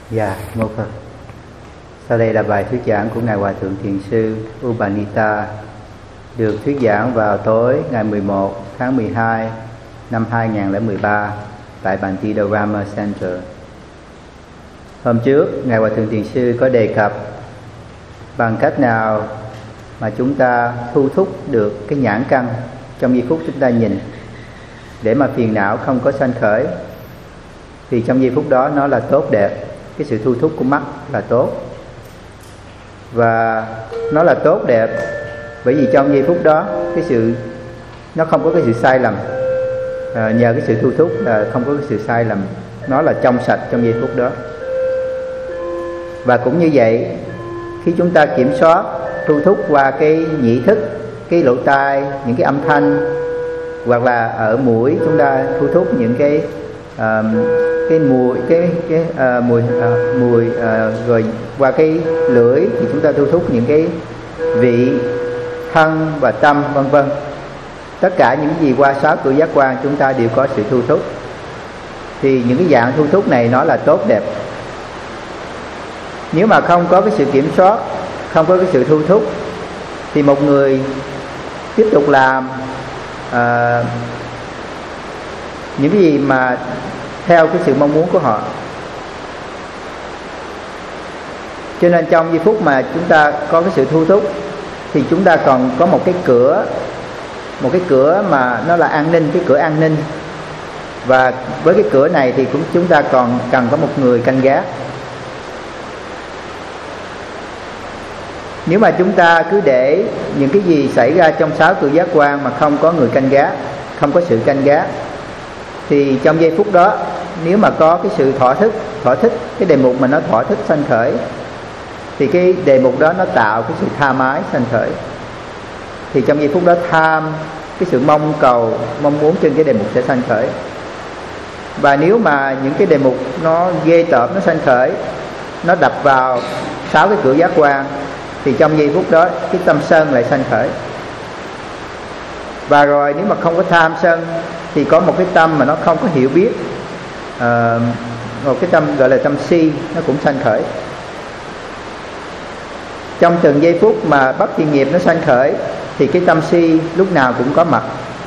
Dạ, mô Phật. Sau đây là bài thuyết giảng của Ngài Hòa Thượng Thiền sư Upanita, được thuyết giảng vào tối ngày 11 tháng 12 năm 2013 tại Bantidharma Center. Hôm trước, Ngài Hòa Thượng Thiền sư có đề cập bằng cách nào mà chúng ta thu thúc được cái nhãn căn trong giây phút chúng ta nhìn để mà phiền não không có sanh khởi. Thì trong giây phút đó nó là tốt đẹp, cái sự thu thúc của mắt là tốt. Và nó là tốt đẹp bởi vì trong giây phút đó nó không có cái sự sai lầm. Nhờ cái sự thu thúc là không có cái sự sai lầm, nó là trong sạch trong giây phút đó. Và cũng như vậy, khi chúng ta kiểm soát thu thúc qua cái nhĩ thức, cái lỗ tai, những cái âm thanh, hoặc là ở mũi chúng ta thu thúc những cái mùi, rồi qua cái lưỡi thì chúng ta thu thúc những cái vị, thân và tâm, vân vân. Tất cả những gì qua 6 cửa giác quan chúng ta đều có sự thu thúc. Thì những cái dạng thu thúc này nó là tốt đẹp. Nếu mà không có cái sự kiểm soát, không có cái sự thu thúc, thì một người tiếp tục làm những cái gì mà theo cái sự mong muốn của họ. Cho nên trong giây phút mà chúng ta có cái sự thu thúc thì chúng ta còn có một cái cửa mà nó là an ninh, cái cửa an ninh. Và với cái cửa này thì chúng ta còn cần có một người canh gác. Nếu mà chúng ta cứ để những cái gì xảy ra trong 6 cửa giác quan mà không có người canh gác, không có sự canh gác, thì trong giây phút đó nếu mà có cái sự thỏa thích cái đề mục mà nó thỏa thích sanh khởi, thì cái đề mục đó nó tạo cái sự tha mái sanh khởi. Thì trong giây phút đó tham, cái sự mong cầu, mong muốn trên cái đề mục sẽ sanh khởi. Và nếu mà những cái đề mục nó ghê tởm nó sanh khởi, nó đập vào 6 cái cửa giác quan, thì trong giây phút đó cái tâm sân lại sanh khởi. Và rồi nếu mà không có tham sân thì có một cái tâm mà nó không có hiểu biết, một cái tâm gọi là tâm si, nó cũng sanh khởi. Trong từng giây phút mà bất thiện nghiệp nó sanh khởi thì cái tâm si lúc nào cũng có mặt.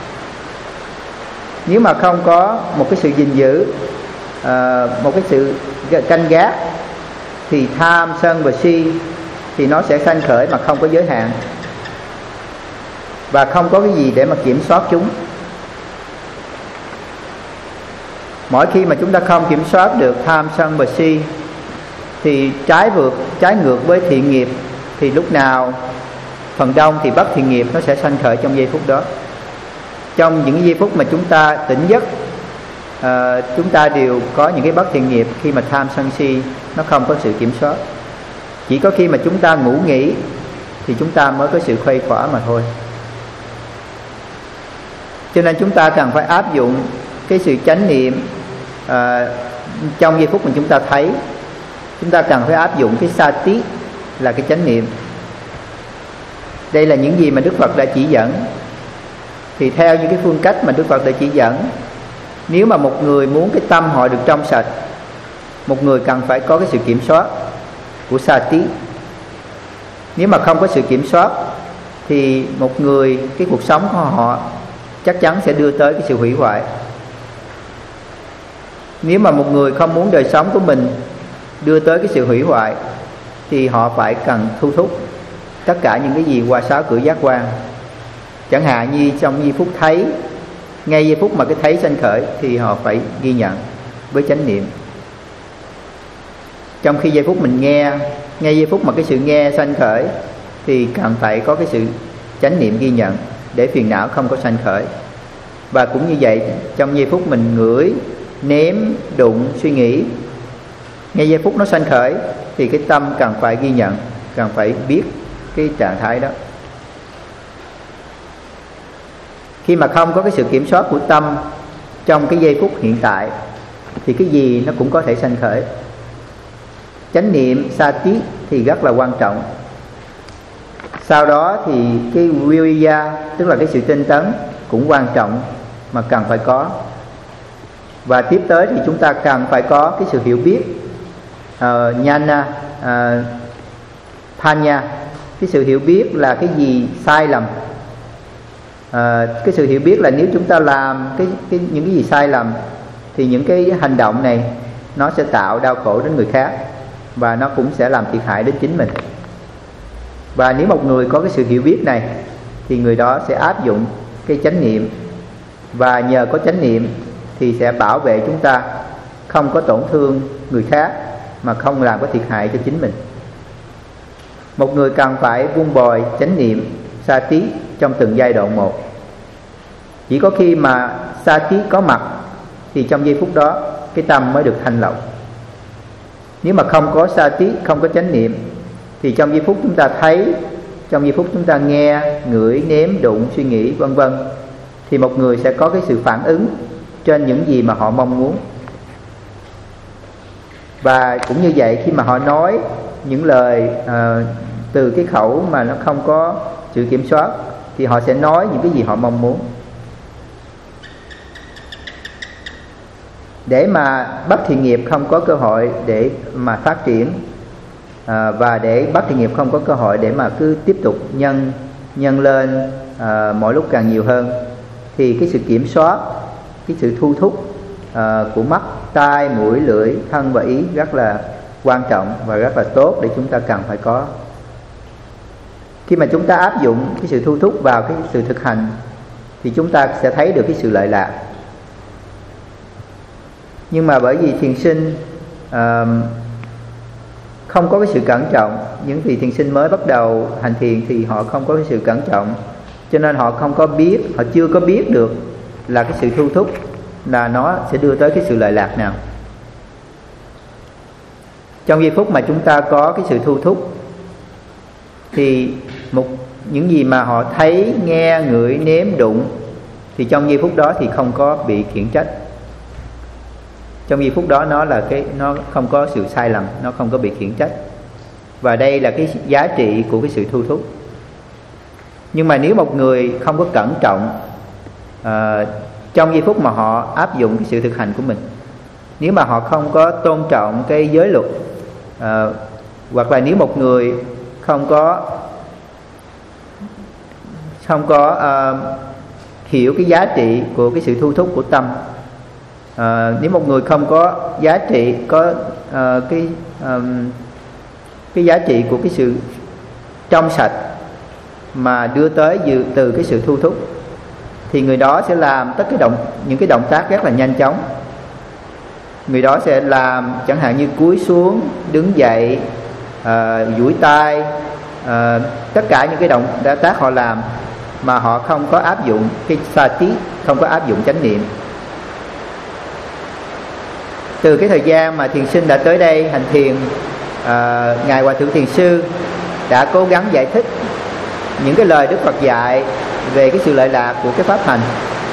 Nếu mà không có một cái sự gìn giữ, một cái sự canh gác, thì tham, sân và si thì nó sẽ sanh khởi mà không có giới hạn, và không có cái gì để mà kiểm soát chúng. Mỗi khi mà chúng ta không kiểm soát được tham, sân và si thì trái ngược với thiện nghiệp, thì lúc nào phần đông thì bất thiện nghiệp nó sẽ sanh khởi trong giây phút đó. Trong những giây phút mà chúng ta tỉnh giấc, chúng ta đều có những cái bất thiện nghiệp khi mà tham, sân, si nó không có sự kiểm soát. Chỉ có khi mà chúng ta ngủ nghỉ thì chúng ta mới có sự khuây khỏa mà thôi. Cho nên chúng ta cần phải áp dụng cái sự chánh niệm trong giây phút mà chúng ta thấy. Chúng ta cần phải áp dụng cái sati là cái chánh niệm. Đây là những gì mà Đức Phật đã chỉ dẫn. Thì theo những cái phương cách mà Đức Phật đã chỉ dẫn, nếu mà một người muốn cái tâm họ được trong sạch, một người cần phải có cái sự kiểm soát của sati. Nếu mà không có sự kiểm soát thì một người, cái cuộc sống của họ chắc chắn sẽ đưa tới cái sự hủy hoại. Nếu mà một người không muốn đời sống của mình đưa tới cái sự hủy hoại thì họ phải cần thu thúc tất cả những cái gì qua 6 cửa giác quan. Chẳng hạn như trong giây phút thấy, ngay giây phút mà cái thấy sanh khởi thì họ phải ghi nhận với chánh niệm. Trong khi giây phút mình nghe, ngay giây phút mà cái sự nghe sanh khởi thì cần phải có cái sự chánh niệm ghi nhận để phiền não không có sanh khởi. Và cũng như vậy, trong giây phút mình ngửi, nếm, đụng, suy nghĩ, ngay giây phút nó sanh khởi thì cái tâm cần phải ghi nhận, cần phải biết cái trạng thái đó. Khi mà không có cái sự kiểm soát của tâm trong cái giây phút hiện tại thì cái gì nó cũng có thể sanh khởi. Chánh niệm sati thì rất là quan trọng. Sau đó thì cái viriya, tức là cái sự tinh tấn cũng quan trọng mà cần phải có. Và tiếp tới thì chúng ta cần phải có cái sự hiểu biết. Nhana, Panya. Cái sự hiểu biết là cái gì sai lầm. Cái sự hiểu biết là nếu chúng ta làm những cái gì sai lầm thì những cái hành động này nó sẽ tạo đau khổ đến người khác, và nó cũng sẽ làm thiệt hại đến chính mình. Và nếu một người có cái sự hiểu biết này thì người đó sẽ áp dụng cái chánh niệm, và nhờ có chánh niệm thì sẽ bảo vệ chúng ta không có tổn thương người khác, mà không làm có thiệt hại cho chính mình. Một người cần phải vun bồi chánh niệm sati trong từng giai đoạn một. Chỉ có khi mà sati có mặt thì trong giây phút đó cái tâm mới được thanh lọc. Nếu mà không có sati, không có chánh niệm, thì trong giây phút chúng ta thấy, trong giây phút chúng ta nghe, ngửi, nếm, đụng, suy nghĩ vân vân, thì một người sẽ có cái sự phản ứng trên những gì mà họ mong muốn. Và cũng như vậy, khi mà họ nói những lời từ cái khẩu mà nó không có sự kiểm soát, thì họ sẽ nói những cái gì họ mong muốn. Để mà bất thiện nghiệp không có cơ hội để mà phát triển, và để bất thiện nghiệp không có cơ hội để mà cứ tiếp tục nhân lên mỗi lúc càng nhiều hơn, thì cái sự kiểm soát, cái sự thu thúc của mắt, tai, mũi, lưỡi, thân và ý rất là quan trọng và rất là tốt để chúng ta cần phải có. Khi mà chúng ta áp dụng cái sự thu thúc vào cái sự thực hành thì chúng ta sẽ thấy được cái sự lợi lạc. Nhưng mà bởi vì thiền sinh không có cái sự cẩn trọng, những vị thiền sinh mới bắt đầu hành thiền thì họ không có cái sự cẩn trọng, cho nên họ không có biết, họ chưa có biết được là cái sự thu thúc là nó sẽ đưa tới cái sự lợi lạc nào. Trong giây phút mà chúng ta có cái sự thu thúc thì những gì mà họ thấy, nghe, ngửi, nếm, đụng, thì trong giây phút đó thì không có bị khiển trách. Trong giây phút đó nó không có sự sai lầm, nó không có bị khiển trách. Và đây là cái giá trị của cái sự thu thúc. Nhưng mà nếu một người không có cẩn trọng trong giây phút mà họ áp dụng cái sự thực hành của mình, nếu mà họ không có tôn trọng cái giới luật, hoặc là nếu một người không có hiểu cái giá trị của cái sự thu thúc của tâm, nếu một người không có giá trị, có cái giá trị của cái sự trong sạch mà đưa tới từ cái sự thu thúc, thì người đó sẽ làm những cái động tác rất là nhanh chóng. Người đó sẽ làm chẳng hạn như cúi xuống, đứng dậy, duỗi tay, tất cả những cái động tác họ làm mà họ không có áp dụng cái sati, không có áp dụng chánh niệm. Từ cái thời gian mà thiền sinh đã tới đây hành thiền, Ngài Hòa Thượng Thiền Sư đã cố gắng giải thích những cái lời Đức Phật dạy về cái sự lợi lạc của cái pháp hành.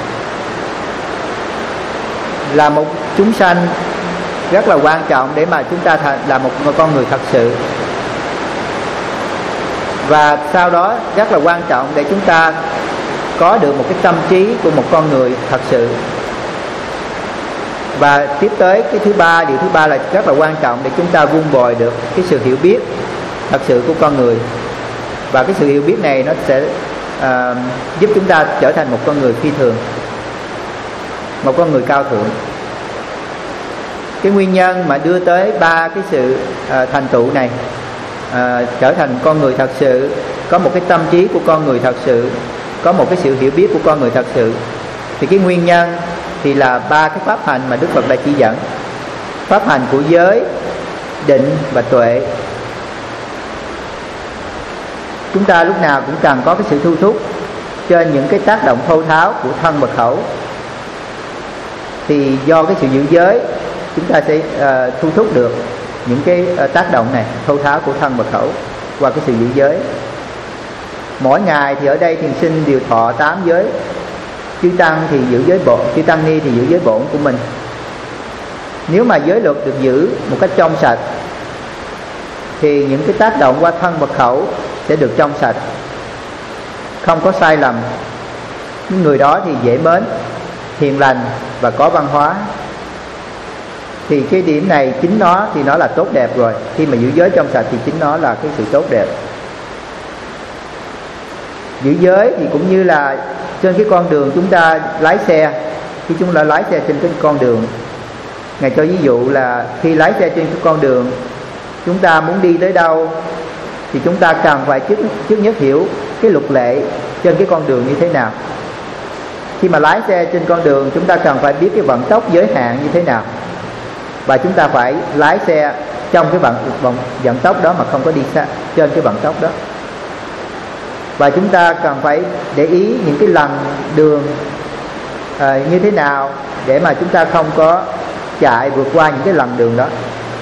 Là một chúng sanh rất là quan trọng để mà chúng ta là một con người thật sự. Và sau đó rất là quan trọng để chúng ta có được một cái tâm trí của một con người thật sự. Và tiếp tới cái điều thứ ba là rất là quan trọng để chúng ta vun bồi được cái sự hiểu biết thật sự của con người. Và cái sự hiểu biết này nó sẽ giúp chúng ta trở thành một con người phi thường, một con người cao thượng. Cái nguyên nhân mà đưa tới ba cái sự thành tựu này, trở thành con người thật sự, có một cái tâm trí của con người thật sự, có một cái sự hiểu biết của con người thật sự, thì cái nguyên nhân thì là ba cái pháp hành mà Đức Phật đã chỉ dẫn: pháp hành của giới, định và tuệ. Chúng ta lúc nào cũng cần có cái sự thu thúc trên những cái tác động thô tháo của thân và khẩu. Thì do cái sự giữ giới, chúng ta sẽ thu thúc được những cái tác động này thô tháo của thân và khẩu qua cái sự giữ giới. Mỗi ngày thì ở đây thiền sinh đều thọ 8 giới. Chư tăng thì giữ giới bổn, chư tăng ni thì giữ giới bổn của mình. Nếu mà giới luật được giữ một cách trong sạch thì những cái tác động qua thân và khẩu sẽ được trong sạch, không có sai lầm. Những người đó thì dễ mến, hiền lành và có văn hóa. Thì cái điểm này chính nó thì nó là tốt đẹp rồi. Khi mà giữ giới trong sạch thì chính nó là cái sự tốt đẹp. Giữ giới thì cũng như là trên cái con đường chúng ta lái xe. Khi chúng ta lái xe trên cái con đường, Ngài cho ví dụ là khi lái xe trên cái con đường, chúng ta muốn đi tới đâu thì chúng ta cần phải trước nhất hiểu cái luật lệ trên cái con đường như thế nào. Khi mà lái xe trên con đường, chúng ta cần phải biết cái vận tốc giới hạn như thế nào, và chúng ta phải lái xe trong cái vận tốc đó mà không có đi xa trên cái vận tốc đó. Và chúng ta cần phải để ý những cái lần đường như thế nào để mà chúng ta không có chạy vượt qua những cái lần đường đó.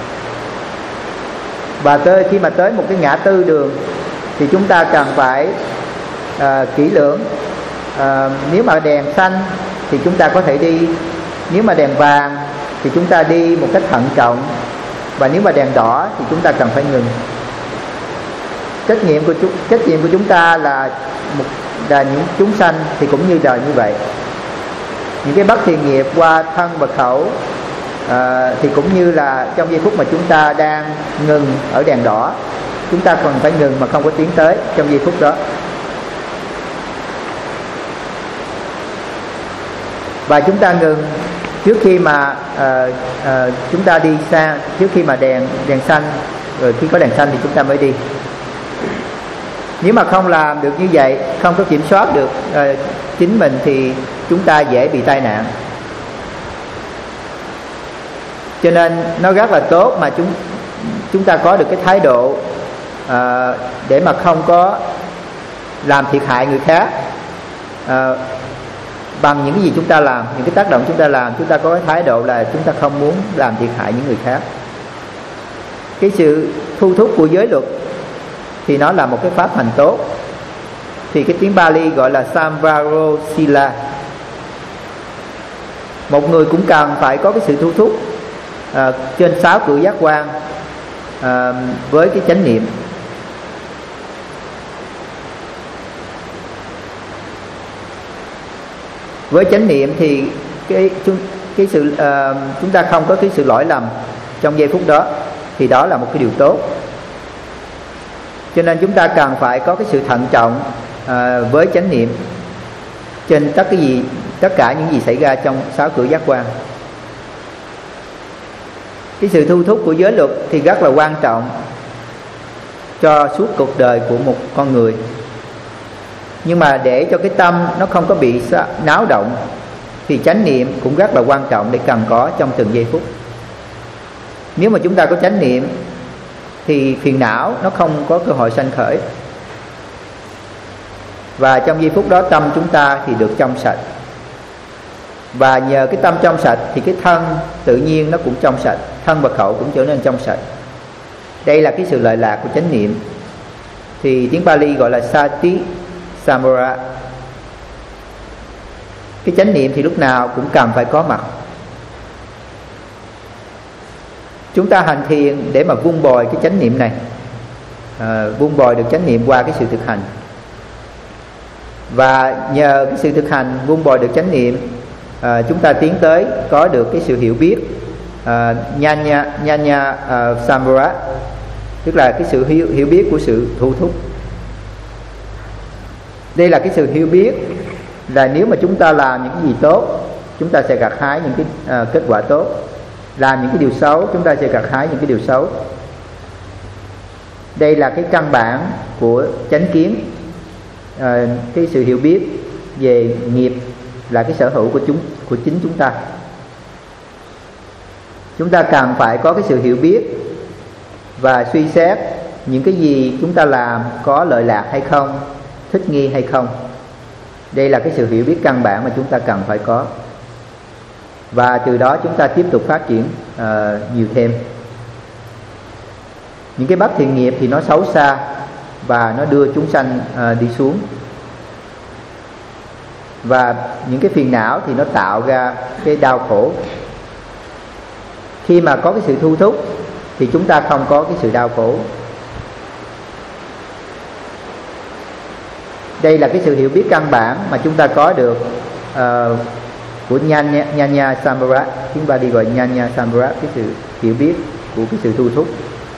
Và khi mà tới một cái ngã tư đường thì chúng ta cần phải kỹ lưỡng. Nếu mà đèn xanh thì chúng ta có thể đi, nếu mà đèn vàng thì chúng ta đi một cách thận trọng, và nếu mà đèn đỏ thì chúng ta cần phải ngừng. Trách nhiệm của chúng ta là những chúng sanh thì cũng như đời như vậy. Những cái bất thiện nghiệp qua thân và khẩu thì cũng như là trong giây phút mà chúng ta đang ngừng ở đèn đỏ, chúng ta còn phải ngừng mà không có tiến tới trong giây phút đó. Và chúng ta ngừng trước khi mà chúng ta đi xa, trước khi mà đèn xanh, rồi khi có đèn xanh thì chúng ta mới đi. Nếu mà không làm được như vậy, không có kiểm soát được chính mình thì chúng ta dễ bị tai nạn. Cho nên nó rất là tốt mà chúng ta có được cái thái độ để mà không có làm thiệt hại người khác bằng những cái gì chúng ta làm, những cái tác động chúng ta làm. Chúng ta có cái thái độ là chúng ta không muốn làm thiệt hại những người khác. Cái sự thu thúc của giới luật thì nó là một cái pháp hành tốt. Thì cái tiếng Bali gọi là Samvaro Sila. Một người cũng cần phải có cái sự thu thúc trên 6 cửa giác quan với cái chánh niệm. Với chánh niệm thì chúng ta không có cái sự lỗi lầm trong giây phút đó, thì đó là một cái điều tốt. Cho nên chúng ta cần phải có cái sự thận trọng với chánh niệm trên tất cả những gì xảy ra trong 6 cửa giác quan. Cái sự thu thúc của giới luật thì rất là quan trọng cho suốt cuộc đời của một con người. Nhưng mà để cho cái tâm nó không có bị náo động thì chánh niệm cũng rất là quan trọng để cần có trong từng giây phút. Nếu mà chúng ta có chánh niệm thì phiền não nó không có cơ hội sanh khởi, và trong giây phút đó tâm chúng ta thì được trong sạch. Và nhờ cái tâm trong sạch thì cái thân tự nhiên nó cũng trong sạch, thân và khẩu cũng trở nên trong sạch. Đây là cái sự lợi lạc của chánh niệm. Thì tiếng Pali gọi là Sati Samvara. Cái chánh niệm thì lúc nào cũng cần phải có mặt. Chúng ta hành thiền để mà vun bồi cái chánh niệm này, vun bồi được chánh niệm qua cái sự thực hành. Và nhờ cái sự thực hành vun bồi được chánh niệm, chúng ta tiến tới có được cái sự hiểu biết Nhanya Samvara, tức là cái sự hiểu biết của sự thu thúc. Đây là cái sự hiểu biết là nếu mà chúng ta làm những cái gì tốt, chúng ta sẽ gặt hái những cái kết quả tốt. Làm những cái điều xấu, chúng ta sẽ gặt hái những cái điều xấu. Đây là cái căn bản của chánh kiến. Cái sự hiểu biết về nghiệp là cái sở hữu của chính chúng ta. Chúng ta cần phải có cái sự hiểu biết và suy xét những cái gì chúng ta làm có lợi lạc hay không, thích nghi hay không. Đây là cái sự hiểu biết căn bản mà chúng ta cần phải có. Và từ đó chúng ta tiếp tục phát triển nhiều thêm. Những cái bất thiện nghiệp thì nó xấu xa và nó đưa chúng sanh đi xuống. Và những cái phiền não thì nó tạo ra cái đau khổ. Khi mà có cái sự thu thúc thì chúng ta không có cái sự đau khổ. Đây là cái sự hiểu biết căn bản mà chúng ta có được của Nhanya Sambhara. Tiếng Bali gọi Nhanya Sambhara, cái sự hiểu biết của cái sự thu thúc.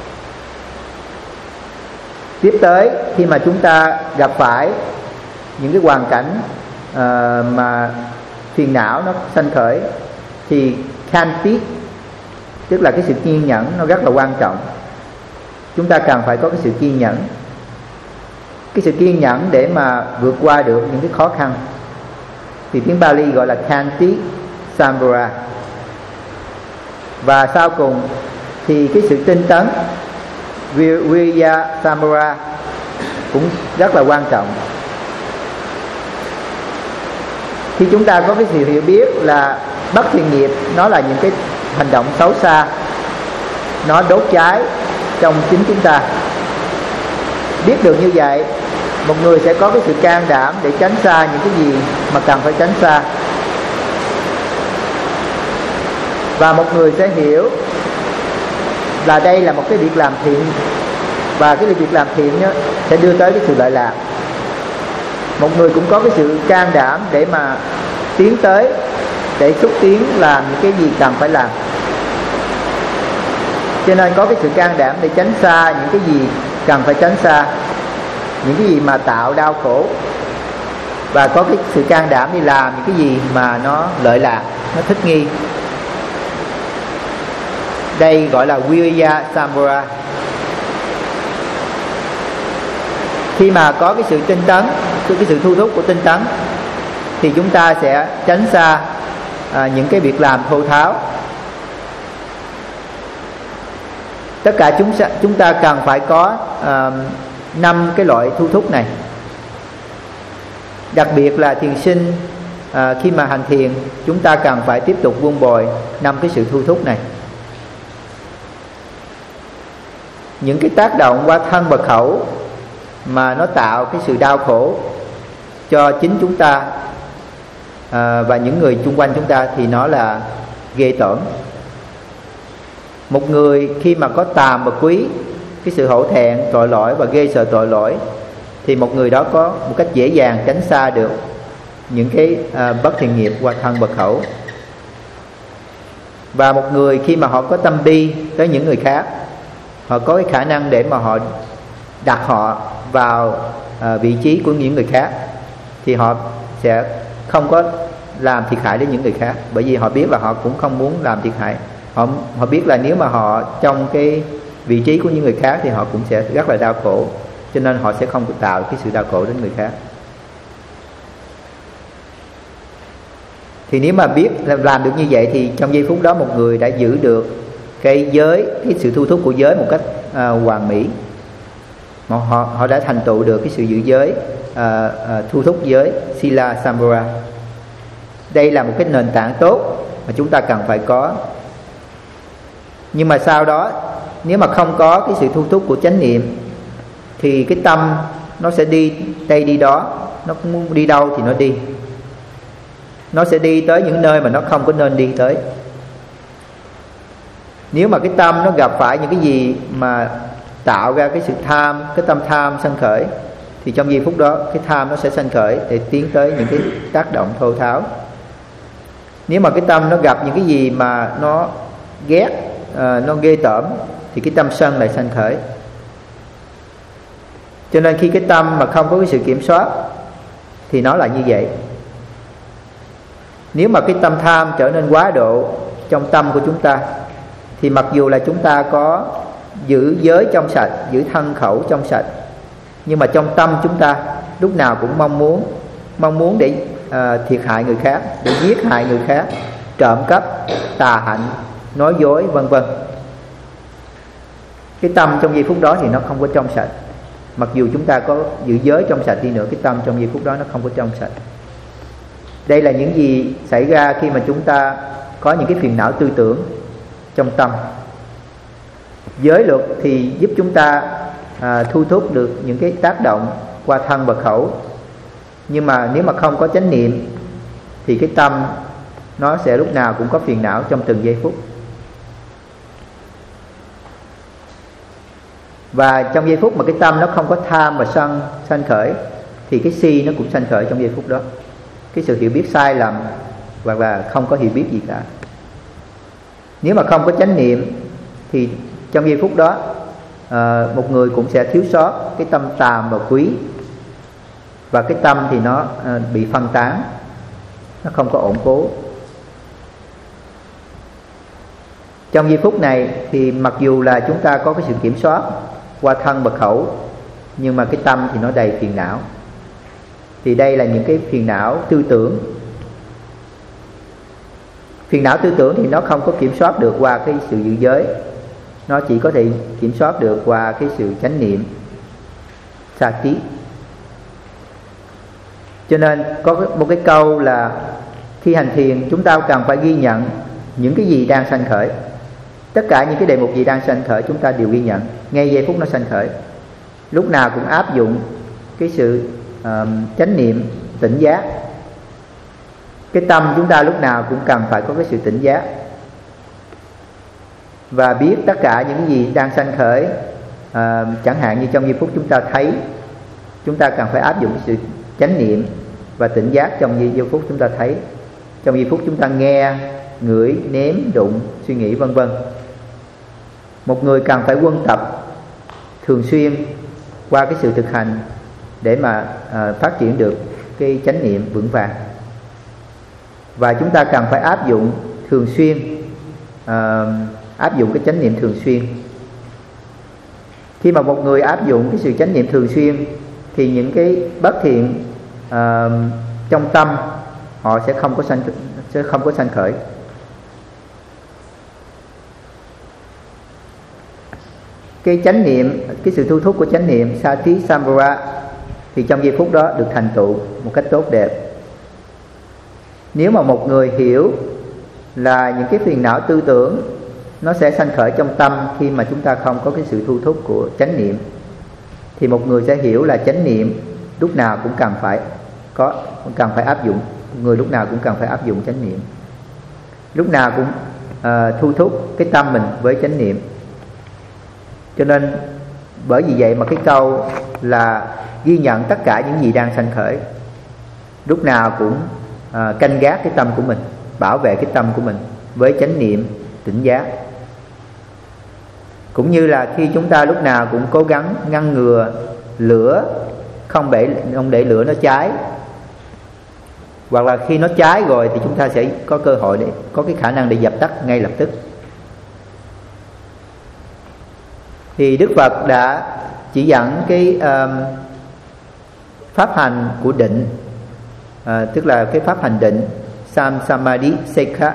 Tiếp tới, khi mà chúng ta gặp phải những cái hoàn cảnh mà phiền não nó sanh khởi, thì Khanti, tức là cái sự kiên nhẫn, nó rất là quan trọng. Chúng ta cần phải có cái sự kiên nhẫn, cái sự kiên nhẫn để mà vượt qua được những cái khó khăn. Thì tiếng Bali gọi là Khanti Sambhara. Và sau cùng thì cái sự tinh tấn, Virya Sambhara, cũng rất là quan trọng. Khi chúng ta có cái sự hiểu biết là bất thiện nghiệp nó là những cái hành động xấu xa, nó đốt cháy trong chính chúng ta. Biết được như vậy, một người sẽ có cái sự can đảm để tránh xa những cái gì mà cần phải tránh xa. Và một người sẽ hiểu là đây là một cái việc làm thiện, và cái việc làm thiện đó sẽ đưa tới cái sự lợi lạc. Một người cũng có cái sự can đảm để mà tiến tới, để xúc tiến làm những cái gì cần phải làm. Cho nên có cái sự can đảm để tránh xa những cái gì cần phải tránh xa, những cái gì mà tạo đau khổ, và có cái sự can đảm đi làm những cái gì mà nó lợi lạc, nó thích nghi. Đây gọi là Virya Sambhara. Khi mà có cái sự tinh tấn, cái sự thu thúc của tinh tấn, thì chúng ta sẽ tránh xa những cái việc làm thô tháo. Tất cả chúng ta cần phải có 5 cái loại thu thúc này. Đặc biệt là thiền sinh, khi mà hành thiền, chúng ta cần phải tiếp tục vun bồi 5 cái sự thu thúc này. Những cái tác động qua thân và khẩu mà nó tạo cái sự đau khổ cho chính chúng ta và những người chung quanh chúng ta thì nó là ghê tởm. Một người khi mà có tàm và quý, cái sự hổ thẹn, tội lỗi và ghê sợ tội lỗi, thì một người đó có một cách dễ dàng tránh xa được những cái bất thiện nghiệp qua thân và khẩu. Và một người khi mà họ có tâm bi tới những người khác, họ có cái khả năng để mà họ đặt họ vào vị trí của những người khác, thì họ sẽ không có làm thiệt hại đến những người khác. Bởi vì họ biết là họ cũng không muốn làm thiệt hại. Họ biết là nếu mà họ trong cái vị trí của những người khác thì họ cũng sẽ rất là đau khổ, cho nên họ sẽ không tạo cái sự đau khổ đến người khác. Thì nếu mà biết làm được như vậy, thì trong giây phút đó một người đã giữ được cái giới, cái sự thu thúc của giới một cách hoàn mỹ. Họ đã thành tựu được cái sự giữ giới, thu thúc giới Sila Sambhara. Đây là một cái nền tảng tốt mà chúng ta cần phải có. Nhưng mà sau đó, nếu mà không có cái sự thu thúc của chánh niệm, thì cái tâm nó sẽ đi đây đi đó, nó muốn đi đâu thì nó đi. Nó sẽ đi tới những nơi mà nó không có nên đi tới. Nếu mà cái tâm nó gặp phải những cái gì mà tạo ra cái sự tham, cái tâm tham sanh khởi, thì trong giây phút đó cái tham nó sẽ sanh khởi để tiến tới những cái tác động thô tháo. Nếu mà cái tâm nó gặp những cái gì mà nó ghét, nó ghê tởm, thì cái tâm sân lại sanh khởi. Cho nên khi cái tâm mà không có cái sự kiểm soát thì nó là như vậy. Nếu mà cái tâm tham trở nên quá độ trong tâm của chúng ta, thì mặc dù là chúng ta có giữ giới trong sạch, giữ thân khẩu trong sạch, nhưng mà trong tâm chúng ta lúc nào cũng mong muốn để thiệt hại người khác, để giết hại người khác, trộm cắp, tà hạnh, nói dối, vân vân. Cái tâm trong giây phút đó thì nó không có trong sạch. Mặc dù chúng ta có giữ giới trong sạch đi nữa, cái tâm trong giây phút đó nó không có trong sạch. Đây là những gì xảy ra khi mà chúng ta có những cái phiền não tư tưởng trong tâm. Giới luật thì giúp chúng ta thu thúc được những cái tác động qua thân và khẩu. Nhưng mà nếu mà không có chánh niệm thì cái tâm nó sẽ lúc nào cũng có phiền não trong từng giây phút. Và trong giây phút mà cái tâm nó không có tham và sân sanh khởi, thì cái si nó cũng sanh khởi trong giây phút đó. Cái sự hiểu biết sai lầm hoặc là không có hiểu biết gì cả. Nếu mà không có chánh niệm thì trong giây phút đó một người cũng sẽ thiếu sót cái tâm tàm và quý, và cái tâm thì nó bị phân tán, nó không có ổn cố. Trong giây phút này thì mặc dù là chúng ta có cái sự kiểm soát qua thân và khẩu, nhưng mà cái tâm thì nó đầy phiền não. Thì đây là những cái phiền não tư tưởng. Phiền não tư tưởng thì nó không có kiểm soát được qua cái sự giữ giới, nó chỉ có thể kiểm soát được qua cái sự chánh niệm, sati. Cho nên có một cái câu là khi hành thiền chúng ta cần phải ghi nhận những cái gì đang sanh khởi. Tất cả những cái đề mục gì đang sanh khởi chúng ta đều ghi nhận ngay giây phút nó sanh khởi. Lúc nào cũng áp dụng cái sự chánh niệm tỉnh giác. Cái tâm chúng ta lúc nào cũng cần phải có cái sự tỉnh giác, và biết tất cả những cái gì đang sanh khởi. Chẳng hạn như trong giây phút chúng ta thấy, chúng ta cần phải áp dụng cái sự chánh niệm và tỉnh giác trong giây phút chúng ta thấy, trong giây phút chúng ta nghe, ngửi, nếm, đụng, suy nghĩ vân vân. Một người cần phải quân tập thường xuyên qua cái sự thực hành để mà phát triển được cái chánh niệm vững vàng. Và chúng ta cần phải áp dụng thường xuyên, áp dụng cái chánh niệm thường xuyên. Khi mà một người áp dụng cái sự chánh niệm thường xuyên thì những cái bất thiện trong tâm họ sẽ không có sanh khởi. Cái chánh niệm, cái sự thu thúc của chánh niệm sati sambhara thì trong giây phút đó được thành tựu một cách tốt đẹp. Nếu mà một người hiểu là những cái phiền não tư tưởng nó sẽ sanh khởi trong tâm khi mà chúng ta không có cái sự thu thúc của chánh niệm, thì một người sẽ hiểu là chánh niệm lúc nào cũng cần phải áp dụng. Người lúc nào cũng cần phải áp dụng chánh niệm, lúc nào cũng thu thúc cái tâm mình với chánh niệm. Cho nên bởi vì vậy mà cái câu là ghi nhận tất cả những gì đang sanh khởi, lúc nào cũng canh gác cái tâm của mình, bảo vệ cái tâm của mình với chánh niệm tỉnh giác. Cũng như là khi chúng ta lúc nào cũng cố gắng ngăn ngừa lửa, không để lửa nó cháy, hoặc là khi nó cháy rồi thì chúng ta sẽ có cơ hội để có cái khả năng để dập tắt ngay lập tức. Thì Đức Phật đã chỉ dẫn cái pháp hành của định, tức là cái pháp hành định Samsamadhi Sekha.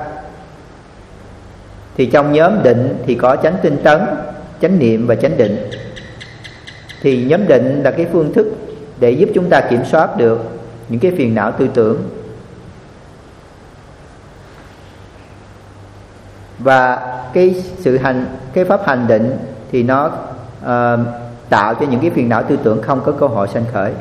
Thì trong nhóm định thì có chánh tinh tấn, chánh niệm và chánh định. Thì nhóm định là cái phương thức để giúp chúng ta kiểm soát được những cái phiền não tư tưởng. Và cái pháp hành định thì nó tạo cho những cái phiền não tư tưởng không có cơ hội sanh khởi.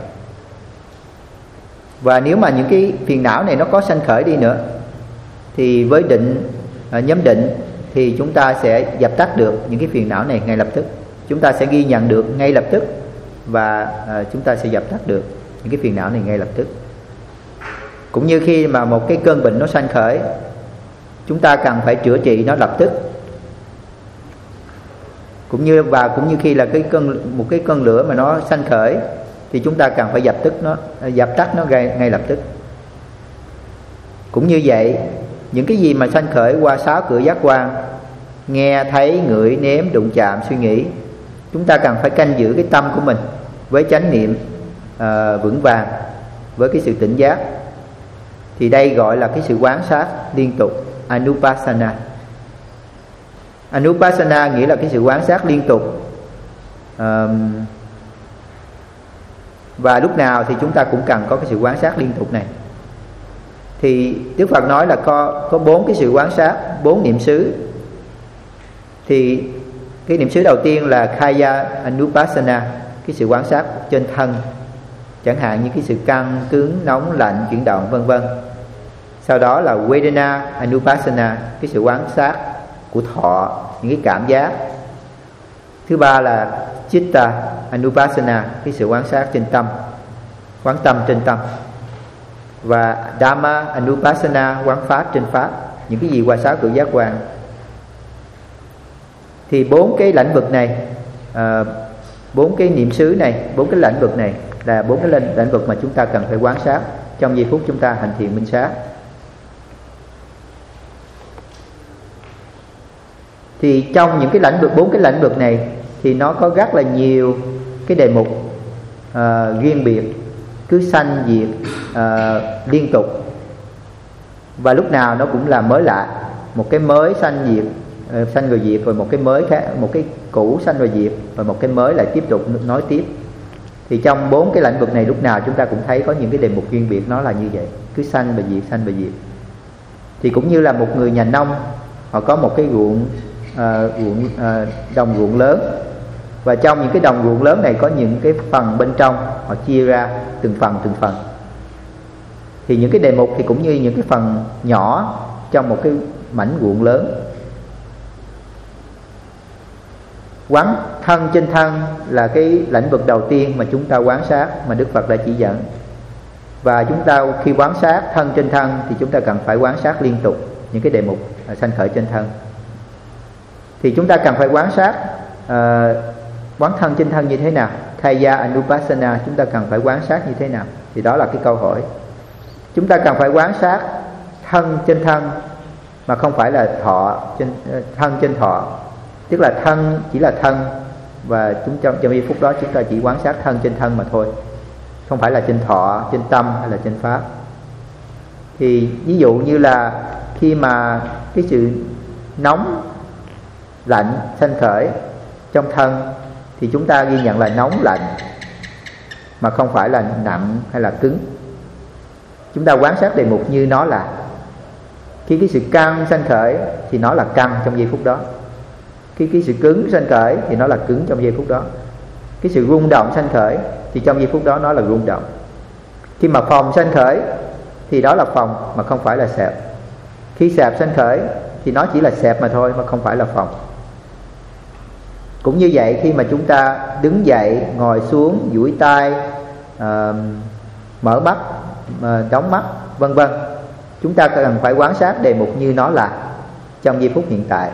Và nếu mà những cái phiền não này nó có sanh khởi đi nữa thì với định, nhóm định thì chúng ta sẽ dập tắt được những cái phiền não này ngay lập tức. Chúng ta sẽ ghi nhận được ngay lập tức, và chúng ta sẽ dập tắt được những cái phiền não này ngay lập tức. Cũng như khi mà một cái cơn bệnh nó sanh khởi, chúng ta cần phải chữa trị nó lập tức. Cũng như khi là một cái cơn lửa mà nó sanh khởi thì chúng ta cần phải dập tắt nó ngay lập tức. Cũng như vậy, những cái gì mà sanh khởi qua 6 cửa giác quan, nghe, thấy, ngửi, nếm, đụng chạm, suy nghĩ, chúng ta cần phải canh giữ cái tâm của mình với chánh niệm vững vàng, với cái sự tỉnh giác. Thì đây gọi là cái sự quán sát liên tục, Anupassana. Anupassana nghĩa là cái sự quán sát liên tục. Và lúc nào thì chúng ta cũng cần có cái sự quán sát liên tục này. Thì Đức Phật nói là có 4 cái sự quán sát, 4 niệm xứ. Thì cái niệm xứ đầu tiên là Kaya Anupassana, cái sự quan sát trên thân, chẳng hạn như cái sự căng, cứng, nóng, lạnh, chuyển động vân vân. Sau đó là Vedana Anupassana, cái sự quan sát của thọ, những cái cảm giác. Thứ ba là Chitta Anupassana, cái sự quan sát trên tâm, quán tâm trên tâm. và Dhamma Anupassana, quán pháp trên pháp, những cái gì qua 6 cửa giác quan. Thì 4 cái lãnh vực này, 4 cái niệm xứ này, 4 cái lãnh vực này là 4 cái lãnh vực mà chúng ta cần phải quán sát trong giây phút chúng ta hành thiền minh sát. Thì trong những cái lãnh vực, 4 cái lãnh vực này thì nó có rất là nhiều cái đề mục riêng biệt, cứ sanh diệt liên tục, và lúc nào nó cũng là mới lạ. Một cái mới sanh diệt, sanh rồi diệt, rồi một cái mới khác, một cái cũ sanh rồi diệt, rồi một cái mới lại tiếp tục nói tiếp. Thì trong 4 cái lãnh vực này lúc nào chúng ta cũng thấy có những cái đề mục riêng biệt, nó là như vậy, cứ sanh và diệt, sanh và diệt. Thì cũng như là một người nhà nông, họ có một cái đồng ruộng lớn, và trong những cái đồng ruộng lớn này có những cái phần bên trong, họ chia ra từng phần. Thì những cái đề mục thì cũng như những cái phần nhỏ trong một cái mảnh ruộng lớn. Quán thân trên thân là cái lãnh vực đầu tiên mà chúng ta quán sát, mà Đức Phật đã chỉ dẫn. Và chúng ta khi quán sát thân trên thân thì chúng ta cần phải quán sát liên tục những cái đề mục sanh khởi trên thân. Thì chúng ta cần phải quán sát quán thân trên thân như thế nào? Kaya Anupassana chúng ta cần phải quán sát như thế nào? Thì đó là cái câu hỏi. Chúng ta cần phải quán sát thân trên thân, mà không phải là thân trên thọ. Tức là thân chỉ là thân, và trong giây phút đó chúng ta chỉ quán sát thân trên thân mà thôi, không phải là trên thọ, trên tâm hay là trên pháp. Thì ví dụ như là khi mà cái sự nóng lạnh sanh khởi trong thân thì chúng ta ghi nhận là nóng lạnh, mà không phải là nặng hay là cứng. Chúng ta quán sát đề mục như nó là. Khi cái sự căng sanh khởi thì nó là căng trong giây phút đó. Khi cái sự cứng sanh khởi thì nó là cứng trong giây phút đó. Cái sự rung động sanh khởi thì trong giây phút đó nó là rung động. Khi mà phòng sanh khởi thì đó là phòng mà không phải là xẹp. Khi xẹp sanh khởi thì nó chỉ là xẹp mà thôi, mà không phải là phòng. Cũng như vậy, khi mà chúng ta đứng dậy, ngồi xuống, duỗi tay, mở mắt, đóng mắt, vân vân, chúng ta cần phải quán sát đề mục như nó là trong giây phút hiện tại.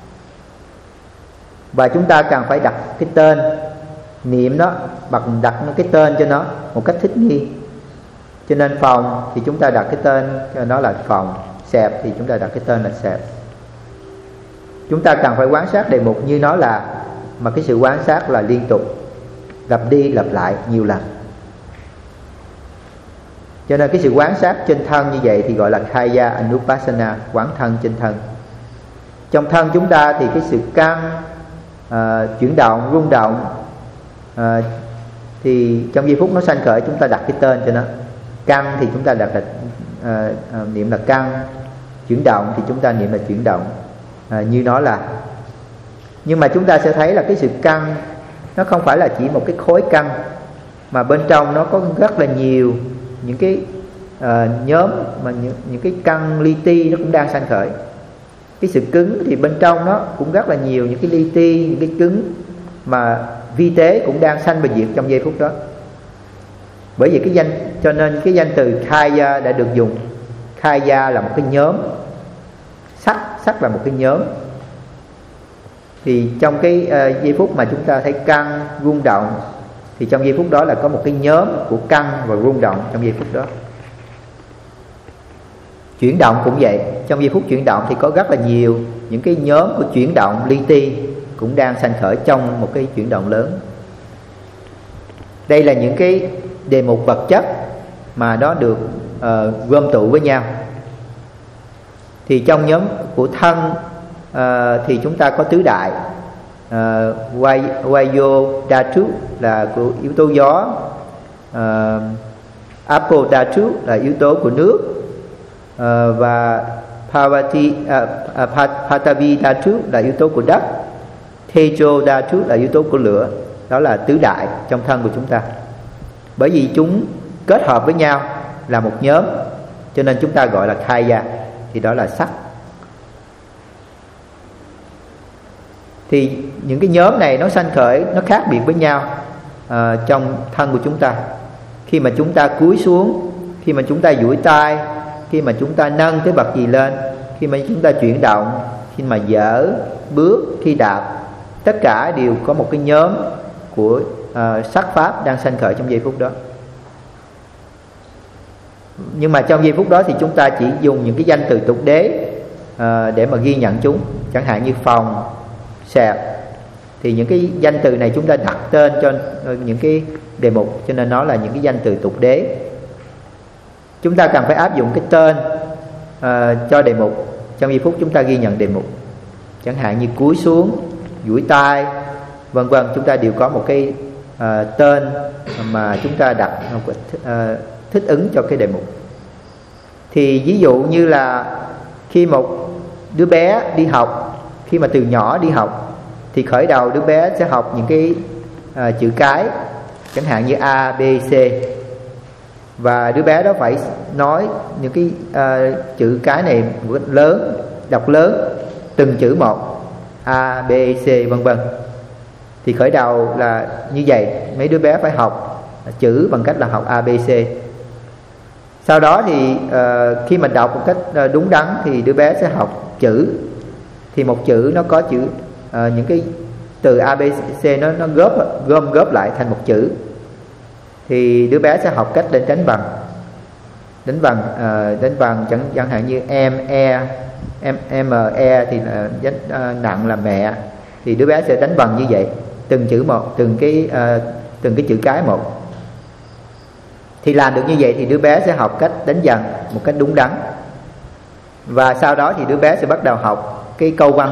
Và chúng ta cần phải đặt cái tên, niệm nó bằng đặt cái tên cho nó một cách thích nghi. Cho nên phòng thì chúng ta đặt cái tên cho nó là phòng, xẹp thì chúng ta đặt cái tên là xẹp. Chúng ta cần phải quán sát đề mục như nó là, mà cái sự quán sát là liên tục, lặp đi lặp lại nhiều lần. Cho nên cái sự quán sát trên thân như vậy thì gọi là Kaya Anupassana, quán thân trên thân. Trong thân chúng ta thì cái sự căng, chuyển động, rung động, thì trong giây phút nó sanh khởi chúng ta đặt cái tên cho nó. Căng thì chúng ta đặt là niệm là căng, chuyển động thì chúng ta niệm là chuyển động, như nó là. Nhưng mà chúng ta sẽ thấy là cái sự căng nó không phải là chỉ một cái khối căng, mà bên trong nó có rất là nhiều những cái nhóm, mà những cái căng li ti nó cũng đang sanh khởi. Cái sự cứng thì bên trong nó cũng rất là nhiều những cái li ti, những cái cứng mà vi tế cũng đang sanh và diệt trong giây phút đó. Bởi vì cho nên cái danh từ Kaya đã được dùng. Kaya là một cái nhóm, sắc là một cái nhóm. Thì trong cái giây phút mà chúng ta thấy căng, rung động, thì trong giây phút đó là có một cái nhóm của căng và rung động trong giây phút đó. Chuyển động cũng vậy. Trong giây phút chuyển động thì có rất là nhiều những cái nhóm của chuyển động li ti cũng đang sanh khởi trong một cái chuyển động lớn. Đây là những cái đề mục vật chất mà nó được gom tụ với nhau. Thì trong nhóm của thân thì chúng ta có tứ đại. Vayo Dhatu là của yếu tố gió, Apo Dhatu là yếu tố của nước, và Patavi Dhatu là yếu tố của đất, Tejo Dhatu là yếu tố của lửa. Đó là tứ đại trong thân của chúng ta. Bởi vì chúng kết hợp với nhau là một nhóm, cho nên chúng ta gọi là Kaya, thì đó là sắc. Thì những cái nhóm này nó sanh khởi, nó khác biệt với nhau trong thân của chúng ta. Khi mà chúng ta cúi xuống, khi khi mà chúng ta duỗi tay, khi mà chúng ta nâng cái vật gì lên, khi mà chúng ta chuyển động, khi mà dở bước, khi đạp, tất cả đều có một cái nhóm của sắc pháp đang sanh khởi trong giây phút đó. Nhưng mà trong giây phút đó thì chúng ta chỉ dùng những cái danh từ tục đế để mà ghi nhận chúng. Chẳng hạn như phòng, sẹp, thì những cái danh từ này chúng ta đặt tên cho những cái đề mục, cho nên nó là những cái danh từ tục đế. Chúng ta cần phải áp dụng cái tên cho đề mục. Trong giây phút chúng ta ghi nhận đề mục, chẳng hạn như cúi xuống, duỗi tay, vân vân, chúng ta đều có một cái tên mà chúng ta đặt thích ứng cho cái đề mục. Thì ví dụ như là khi một đứa bé đi học, khi mà từ nhỏ đi học, thì khởi đầu đứa bé sẽ học những cái chữ cái, chẳng hạn như A, B, C. Và đứa bé đó phải nói những cái chữ cái này lớn, đọc lớn từng chữ một, A, B, C, vân vân. Thì khởi đầu là như vậy, mấy đứa bé phải học chữ bằng cách là học A, B, C. Sau đó thì khi mình đọc một cách đúng đắn thì đứa bé sẽ học chữ. Thì một chữ nó có chữ những cái từ A, B, C nó gom góp lại thành một chữ. Thì đứa bé sẽ học cách để đánh vần. Đánh vần chẳng hạn như em, e, m, e thì là nặng là mẹ. Thì đứa bé sẽ đánh vần như vậy, từng chữ một, từng cái chữ cái một. Thì làm được như vậy thì đứa bé sẽ học cách đánh dần một cách đúng đắn. Và sau đó thì đứa bé sẽ bắt đầu học cái câu văn,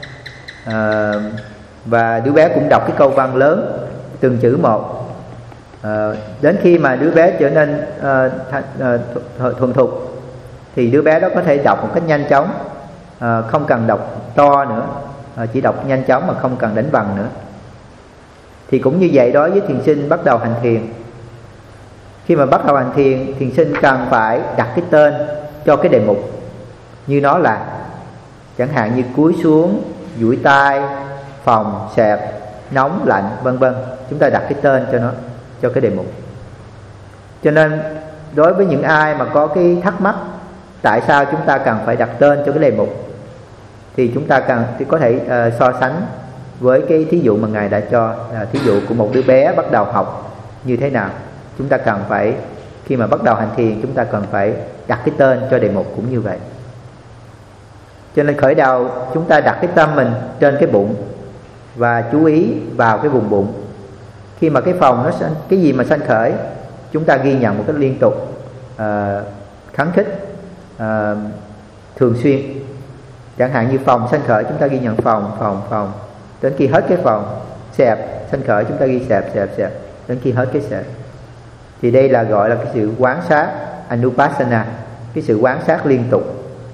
và đứa bé cũng đọc cái câu văn lớn từng chữ một, đến khi mà đứa bé trở nên thuần thục thì đứa bé đó có thể đọc một cách nhanh chóng, không cần đọc to nữa, chỉ đọc nhanh chóng mà không cần đánh vần nữa. Thì cũng như vậy đối với thiền sinh bắt đầu hành thiền. Khi mà bắt đầu hành thiền, thiền sinh cần phải đặt cái tên cho cái đề mục, như nó là chẳng hạn như cúi xuống, duỗi tay, phòng, sẹp, nóng, lạnh, vân vân. Chúng ta đặt cái tên cho nó, cho cái đề mục. Cho nên đối với những ai mà có cái thắc mắc tại sao chúng ta cần phải đặt tên cho cái đề mục, thì chúng ta có thể so sánh với cái thí dụ mà Ngài đã cho, thí dụ của một đứa bé bắt đầu học như thế nào. Chúng ta cần phải, khi mà bắt đầu hành thiền, chúng ta cần phải đặt cái tên cho đề mục cũng như vậy. Cho nên khởi đầu chúng ta đặt cái tâm mình trên cái bụng và chú ý vào cái vùng bụng. Khi mà cái phòng cái gì mà sanh khởi, chúng ta ghi nhận một cách liên tục, khắng khích, thường xuyên. Chẳng hạn như phòng sanh khởi, chúng ta ghi nhận phòng. Đến khi hết cái phòng. Sẹp sanh khởi, chúng ta ghi sẹp. Đến khi hết cái sẹp. Thì đây là gọi là cái sự quán sát Anupassana, cái sự quán sát liên tục.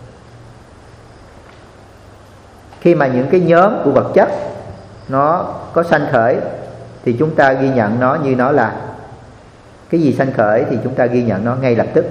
Khi mà những cái nhóm của vật chất nó có sanh khởi thì chúng ta ghi nhận nó như nó là cái gì sanh khởi thì chúng ta ghi nhận nó ngay lập tức.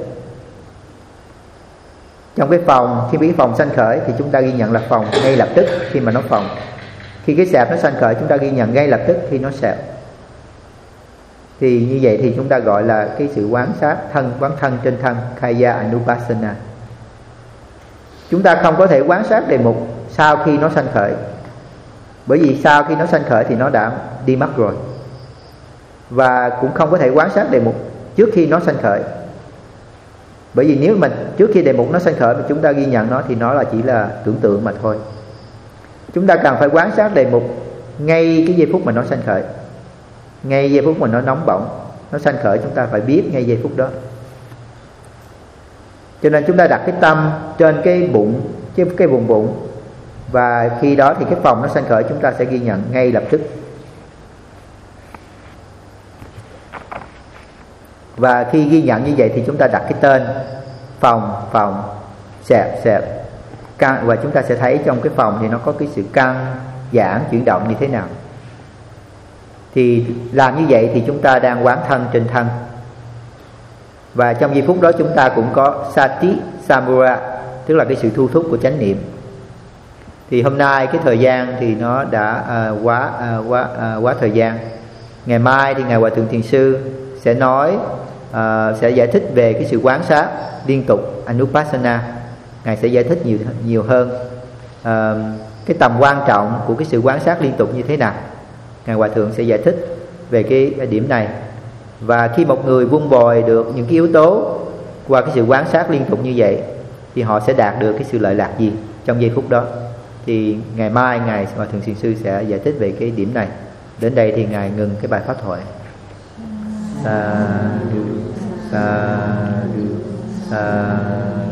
Trong cái phòng, khi cái phòng sanh khởi thì chúng ta ghi nhận là phòng ngay lập tức khi mà nó phòng. Khi cái sẹp nó sanh khởi, chúng ta ghi nhận ngay lập tức khi nó sẹp. Thì như vậy thì chúng ta gọi là cái sự quán sát thân, quán thân trên thân, Kaya Anupassana. Chúng ta không có thể quán sát đề mục sau khi nó sanh khởi, bởi vì sau khi nó sanh khởi thì nó đã đi mất rồi. Và cũng không có thể quán sát đề mục trước khi nó sanh khởi, bởi vì nếu mà trước khi đề mục nó sanh khởi mà chúng ta ghi nhận nó thì nó là chỉ là tưởng tượng mà thôi. Chúng ta cần phải quán sát đề mục ngay cái giây phút mà nó sanh khởi, ngay giây phút mà nó nóng bỏng, nó sanh khởi, chúng ta phải biết ngay giây phút đó. Cho nên chúng ta đặt cái tâm trên cái bụng, cái vùng bụng, và khi đó thì cái phòng nó sanh khởi chúng ta sẽ ghi nhận ngay lập tức. Và khi ghi nhận như vậy thì chúng ta đặt cái tên phòng, sẹp, căng, và chúng ta sẽ thấy trong cái phòng thì nó có cái sự căng, giãn, chuyển động như thế nào. Thì làm như vậy thì chúng ta đang quán thân trên thân. Và trong giây phút đó chúng ta cũng có Sati Samura, tức là cái sự thu thúc của chánh niệm. Thì hôm nay cái thời gian thì nó đã quá thời gian. Ngày mai thì Ngài Hòa Thượng Thiền Sư sẽ nói sẽ giải thích về cái sự quán sát liên tục Anupassana. Ngài sẽ giải thích nhiều hơn cái tầm quan trọng của cái sự quán sát liên tục như thế nào. Ngài Hòa Thượng sẽ giải thích về cái điểm này. Và khi một người vun bồi được những cái yếu tố qua cái sự quán sát liên tục như vậy thì họ sẽ đạt được cái sự lợi lạc gì trong giây phút đó. Thì ngày mai Ngài Hòa Thượng Xiển Sư sẽ giải thích về cái điểm này. Đến đây thì Ngài ngừng cái bài pháp thoại. Sa du sa du sa